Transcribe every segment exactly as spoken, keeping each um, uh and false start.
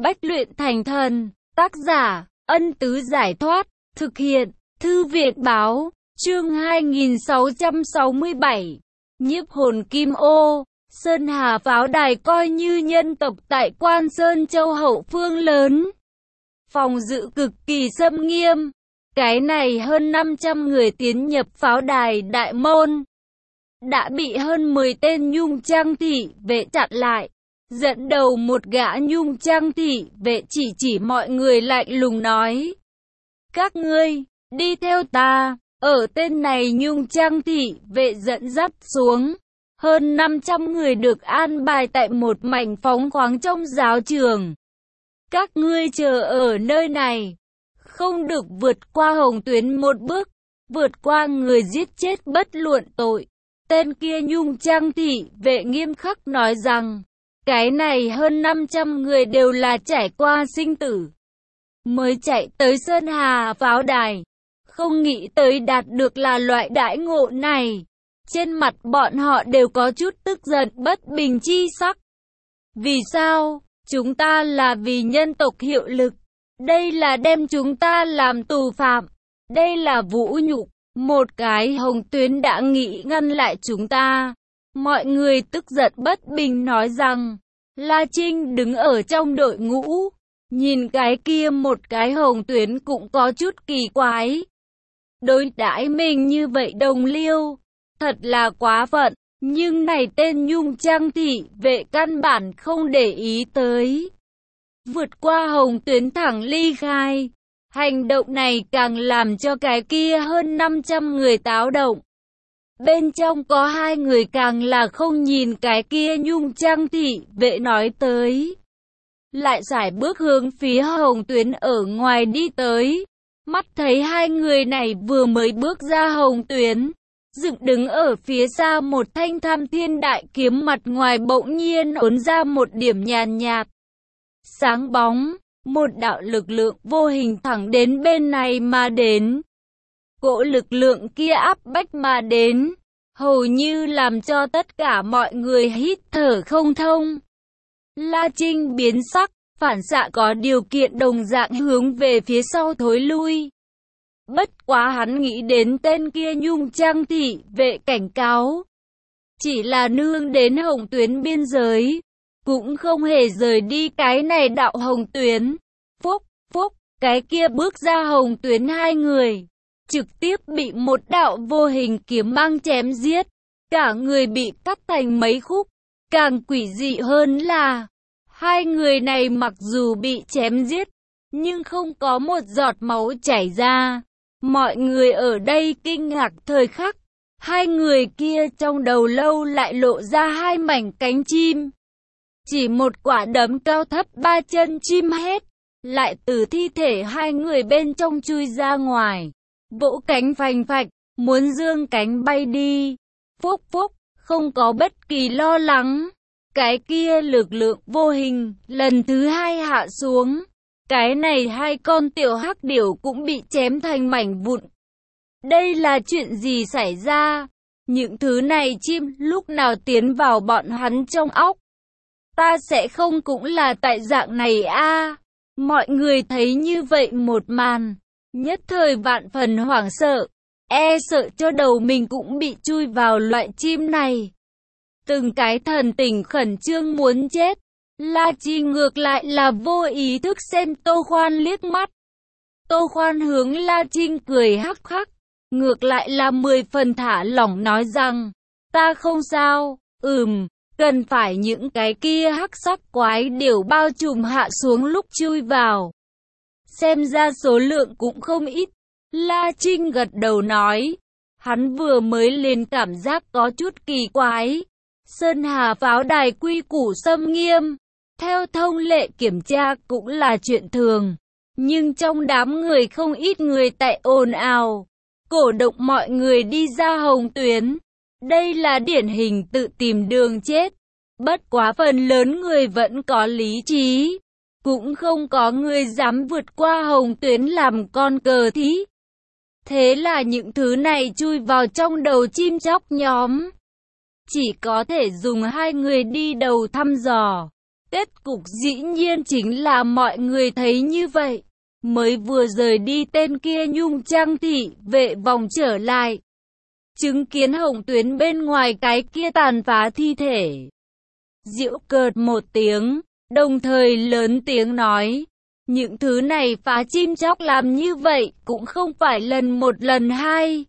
bách luyện thành thần. Tác giả, Ân Tứ Giải Thoát. Thực hiện, Thư viện Báo. Chương hai nghìn sáu trăm sáu mươi bảy. Nhiếp hồn kim ô. Sơn Hà pháo đài coi như nhân tộc tại Quan Sơn Châu hậu phương lớn. Phòng dự cực kỳ xâm nghiêm. Cái này hơn năm trăm người tiến nhập pháo đài đại môn đã bị hơn mười tên nhung trang thị vệ chặn lại. Dẫn đầu một gã nhung trang thị vệ chỉ chỉ mọi người lạnh lùng nói: các ngươi, đi theo ta. Ở tên này nhung trang thị vệ dẫn dắt xuống, hơn năm trăm người được an bài tại một mảnh phóng khoáng trong giáo trường. Các ngươi chờ ở nơi này, không được vượt qua hồng tuyến một bước, vượt qua người giết chết bất luận tội. Tên kia nhung trang thị vệ nghiêm khắc nói rằng, cái này hơn năm trăm người đều là trải qua sinh tử mới chạy tới Sơn Hà pháo đài, không nghĩ tới đạt được là loại đãi ngộ này. Trên mặt bọn họ đều có chút tức giận bất bình chi sắc. Vì sao? Chúng ta là vì nhân tộc hiệu lực. Đây là đem chúng ta làm tù phạm. Đây là vũ nhục. Một cái hồng tuyến đã nghĩ ngăn lại chúng ta. Mọi người tức giận bất bình nói rằng, La Trinh đứng ở trong đội ngũ. Nhìn cái kia một cái hồng tuyến cũng có chút kỳ quái. Đối đãi mình như vậy đồng liêu, thật là quá phận. Nhưng này tên nhung trang thị vệ căn bản không để ý tới. Vượt qua hồng tuyến thẳng ly khai. Hành động này càng làm cho cái kia hơn năm trăm người táo động. Bên trong có hai người càng là không nhìn cái kia nhung trang thị vệ nói tới. Lại giải bước hướng phía hồng tuyến ở ngoài đi tới. Mắt thấy hai người này vừa mới bước ra hồng tuyến, dựng đứng ở phía xa một thanh tham thiên đại kiếm mặt ngoài bỗng nhiên ốn ra một điểm nhàn nhạt, sáng bóng, một đạo lực lượng vô hình thẳng đến bên này mà đến. Cỗ lực lượng kia áp bách mà đến, hầu như làm cho tất cả mọi người hít thở không thông. La Trinh biến sắc, phản xạ có điều kiện đồng dạng hướng về phía sau thối lui. Bất quá hắn nghĩ đến tên kia nhung trang thị vệ cảnh cáo. Chỉ là nương đến hồng tuyến biên giới, cũng không hề rời đi cái này đạo hồng tuyến. Phúc, phúc, cái kia bước ra hồng tuyến hai người, trực tiếp bị một đạo vô hình kiếm mang chém giết. Cả người bị cắt thành mấy khúc. Càng quỷ dị hơn là, hai người này mặc dù bị chém giết, nhưng không có một giọt máu chảy ra. Mọi người ở đây kinh ngạc thời khắc, hai người kia trong đầu lâu lại lộ ra hai mảnh cánh chim. Chỉ một quả đấm cao thấp ba chân chim hết, lại từ thi thể hai người bên trong chui ra ngoài, vỗ cánh phành phạch, muốn dương cánh bay đi. Phúc phúc, không có bất kỳ lo lắng. Cái kia lực lượng vô hình lần thứ hai hạ xuống. Cái này hai con tiểu hắc điểu cũng bị chém thành mảnh vụn. Đây là chuyện gì xảy ra? Những thứ này chim lúc nào tiến vào bọn hắn trong óc? Ta sẽ không cũng là tại dạng này a à? Mọi người thấy như vậy một màn, nhất thời vạn phần hoảng sợ, e sợ cho đầu mình cũng bị chui vào loại chim này. Từng cái thần tình khẩn trương muốn chết. La Chi ngược lại là vô ý thức xem Tô Khoan liếc mắt. Tô Khoan hướng La Trinh cười hắc hắc, ngược lại là mười phần thả lỏng nói rằng, ta không sao, ừm, cần phải những cái kia hắc sắc quái điểu bao trùm hạ xuống lúc chui vào. Xem ra số lượng cũng không ít. La Trinh gật đầu nói, hắn vừa mới liền cảm giác có chút kỳ quái. Sơn Hà pháo đài quy củ xâm nghiêm, theo thông lệ kiểm tra cũng là chuyện thường. Nhưng trong đám người không ít người tại ồn ào, cổ động mọi người đi ra hồng tuyến. Đây là điển hình tự tìm đường chết. Bất quá phần lớn người vẫn có lý trí, cũng không có người dám vượt qua hồng tuyến làm con cờ thí. Thế là những thứ này chui vào trong đầu chim chóc nhóm. Chỉ có thể dùng hai người đi đầu thăm dò. Kết cục dĩ nhiên chính là mọi người thấy như vậy. Mới vừa rời đi tên kia nhung trang thị vệ vòng trở lại. Chứng kiến Hồng Tuyến bên ngoài cái kia tàn phá thi thể. Giễu cợt một tiếng, đồng thời lớn tiếng nói. Những thứ này phá chim chóc làm như vậy cũng không phải lần một lần hai.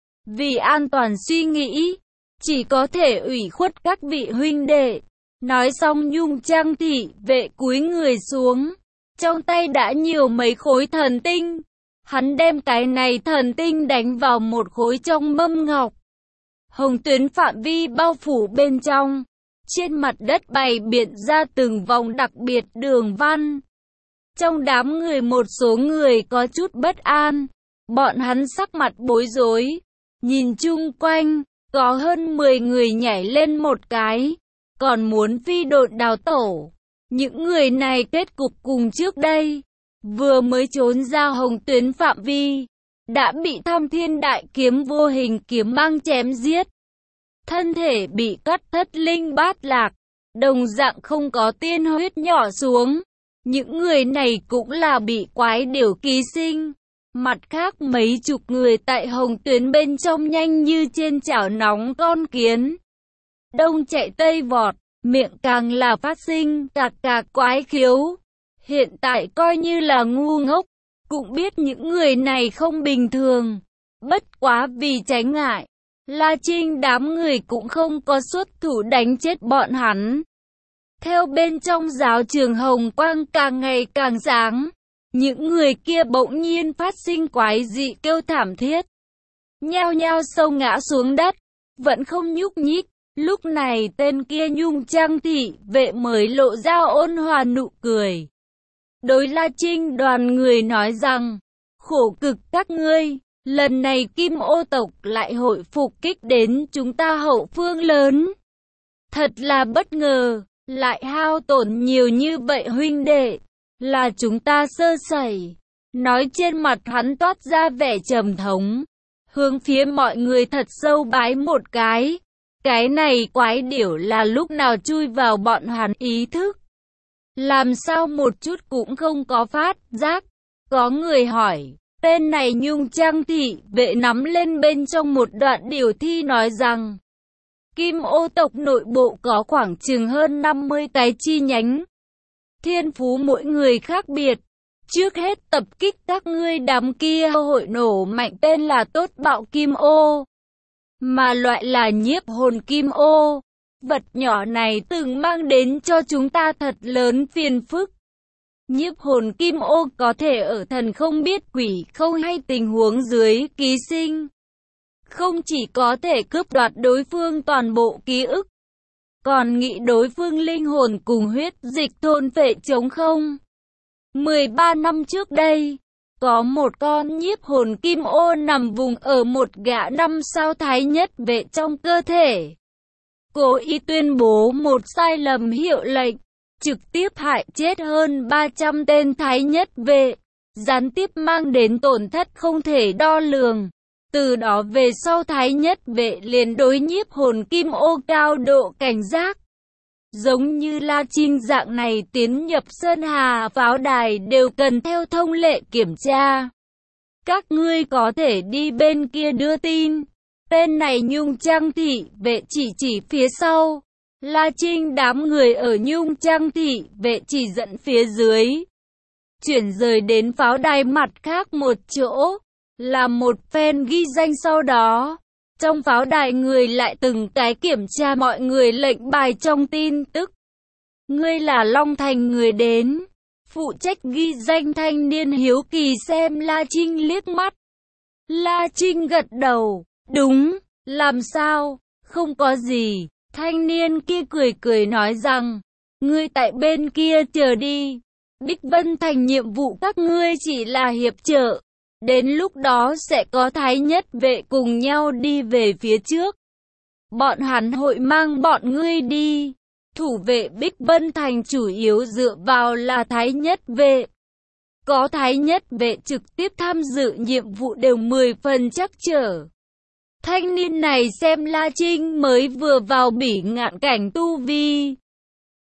Vì an toàn suy nghĩ, chỉ có thể ủy khuất các vị huynh đệ. Nói xong nhung trang thị vệ cúi người xuống. Trong tay đã nhiều mấy khối thần tinh. Hắn đem cái này thần tinh đánh vào một khối trong mâm ngọc. Hồng Tuyến phạm vi bao phủ bên trong. Trên mặt đất bày biện ra từng vòng đặc biệt đường văn. Trong đám người một số người có chút bất an. Bọn hắn sắc mặt bối rối. Nhìn chung quanh, có hơn mười người nhảy lên một cái. Còn muốn phi độn đào tổ. Những người này kết cục cùng trước đây. Vừa mới trốn ra Hồng Tuyến phạm vi. Đã bị Tham Thiên Đại Kiếm vô hình kiếm băng chém giết. Thân thể bị cắt thất linh bát lạc. Đồng dạng không có tiên huyết nhỏ xuống. Những người này cũng là bị quái điểu ký sinh. Mặt khác mấy chục người tại Hồng Tuyến bên trong nhanh như trên chảo nóng con kiến. Đông chạy tây vọt, miệng càng là phát sinh cạc cạc quái khiếu. Hiện tại coi như là ngu ngốc, cũng biết những người này không bình thường. Bất quá vì tránh ngại, La Trinh đám người cũng không có xuất thủ đánh chết bọn hắn. Theo bên trong giáo trường hồng quang càng ngày càng sáng, những người kia bỗng nhiên phát sinh quái dị kêu thảm thiết. Nhao nhao xông ngã xuống đất, vẫn không nhúc nhích. Lúc này tên kia nhung trang thị vệ mới lộ ra ôn hòa nụ cười. Đối La Trinh đoàn người nói rằng, khổ cực các ngươi, lần này Kim Ô tộc lại hội phục kích đến chúng ta hậu phương lớn. Thật là bất ngờ, lại hao tổn nhiều như vậy huynh đệ, là chúng ta sơ sẩy. Nói trên mặt hắn toát ra vẻ trầm thống, hướng phía mọi người thật sâu bái một cái. Cái này quái điểu là lúc nào chui vào bọn hắn ý thức. Làm sao một chút cũng không có phát giác. Có người hỏi, tên này nhung trang thị vệ nắm lên bên trong một đoạn điều thi nói rằng, Kim Ô tộc nội bộ có khoảng chừng hơn năm mươi cái chi nhánh. Thiên phú mỗi người khác biệt. Trước hết tập kích các ngươi đám kia hội nổ mạnh tên là Tốt Bạo Kim Ô. Mà loại là nhiếp hồn kim ô. Vật nhỏ này từng mang đến cho chúng ta thật lớn phiền phức. Nhiếp hồn kim ô có thể ở thần không biết quỷ không hay tình huống dưới ký sinh. Không chỉ có thể cướp đoạt đối phương toàn bộ ký ức, còn nghị đối phương linh hồn cùng huyết dịch thôn phệ chống không. mười ba năm trước đây, có một con nhiếp hồn kim ô nằm vùng ở một gã năm sao thái nhất vệ trong cơ thể. Cố ý tuyên bố một sai lầm hiệu lệnh, trực tiếp hại chết hơn ba trăm tên thái nhất vệ, gián tiếp mang đến tổn thất không thể đo lường. Từ đó về sau thái nhất vệ liền đối nhiếp hồn kim ô cao độ cảnh giác. Giống như La Trinh dạng này tiến nhập Sơn Hà pháo đài đều cần theo thông lệ kiểm tra. Các ngươi có thể đi bên kia đưa tin. Tên này nhung trang thị vệ chỉ chỉ phía sau. La Trinh đám người ở nhung trang thị vệ chỉ dẫn phía dưới. Chuyển rời đến pháo đài mặt khác một chỗ. Là một phen ghi danh sau đó. Trong pháo đài người lại từng cái kiểm tra mọi người lệnh bài trong tin tức. Ngươi là Long Thành người đến. Phụ trách ghi danh thanh niên hiếu kỳ xem La Trinh liếc mắt. La Trinh gật đầu. Đúng, làm sao, không có gì. Thanh niên kia cười cười nói rằng, ngươi tại bên kia chờ đi. Bích Vân Thành nhiệm vụ các ngươi chỉ là hiệp trợ. Đến lúc đó sẽ có thái nhất vệ cùng nhau đi về phía trước. Bọn hắn hội mang bọn ngươi đi. Thủ vệ Bích Vân Thành chủ yếu dựa vào là thái nhất vệ. Có thái nhất vệ trực tiếp tham dự nhiệm vụ đều mười phần chắc trở. Thanh niên này xem La Trinh mới vừa vào bỉ ngạn cảnh tu vi.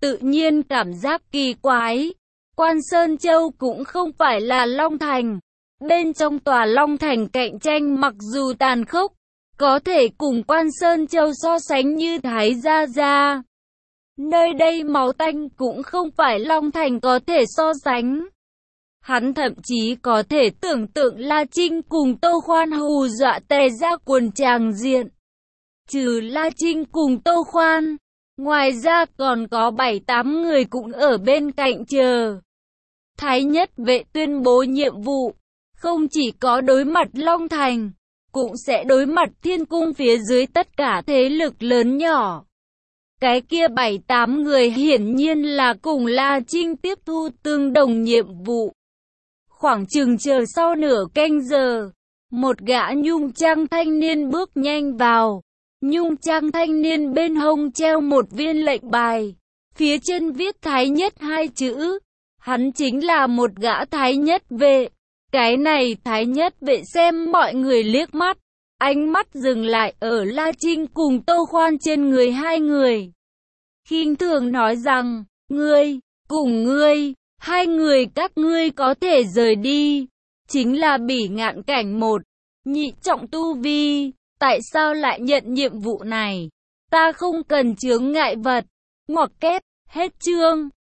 tự nhiên cảm giác kỳ quái. Quan Sơn Châu cũng không phải là Long Thành. Bên trong tòa Long Thành cạnh tranh mặc dù tàn khốc, có thể cùng Quan Sơn Châu so sánh như Thái Gia Gia. Nơi đây máu tanh cũng không phải Long Thành có thể so sánh. Hắn thậm chí có thể tưởng tượng La Trinh cùng Tô Khoan hù dọa Tề ra quần tràng diện. Trừ La Trinh cùng Tô Khoan, ngoài ra còn có bảy tám người cũng ở bên cạnh chờ. Thái Nhất Vệ tuyên bố nhiệm vụ, không chỉ có đối mặt Long Thành, cũng sẽ đối mặt Thiên Cung phía dưới tất cả thế lực lớn nhỏ. Cái kia bảy tám người hiển nhiên là cùng La Trinh tiếp thu tương đồng nhiệm vụ. Khoảng chừng chờ sau nửa canh giờ, một gã nhung trang thanh niên bước nhanh vào. Nhung trang thanh niên bên hông treo một viên lệnh bài, phía trên viết Thái Nhất hai chữ. Hắn chính là một gã Thái Nhất Vệ. Cái này Thái Nhất Vệ xem mọi người liếc mắt, ánh mắt dừng lại ở La Trinh cùng Tô Khoan trên người hai người. Khinh thường nói rằng, ngươi, cùng ngươi, hai người các ngươi có thể rời đi. Chính là Bỉ Ngạn cảnh một, nhị trọng tu vi, tại sao lại nhận nhiệm vụ này? Ta không cần chướng ngại vật. Ngoặc kép, hết chương.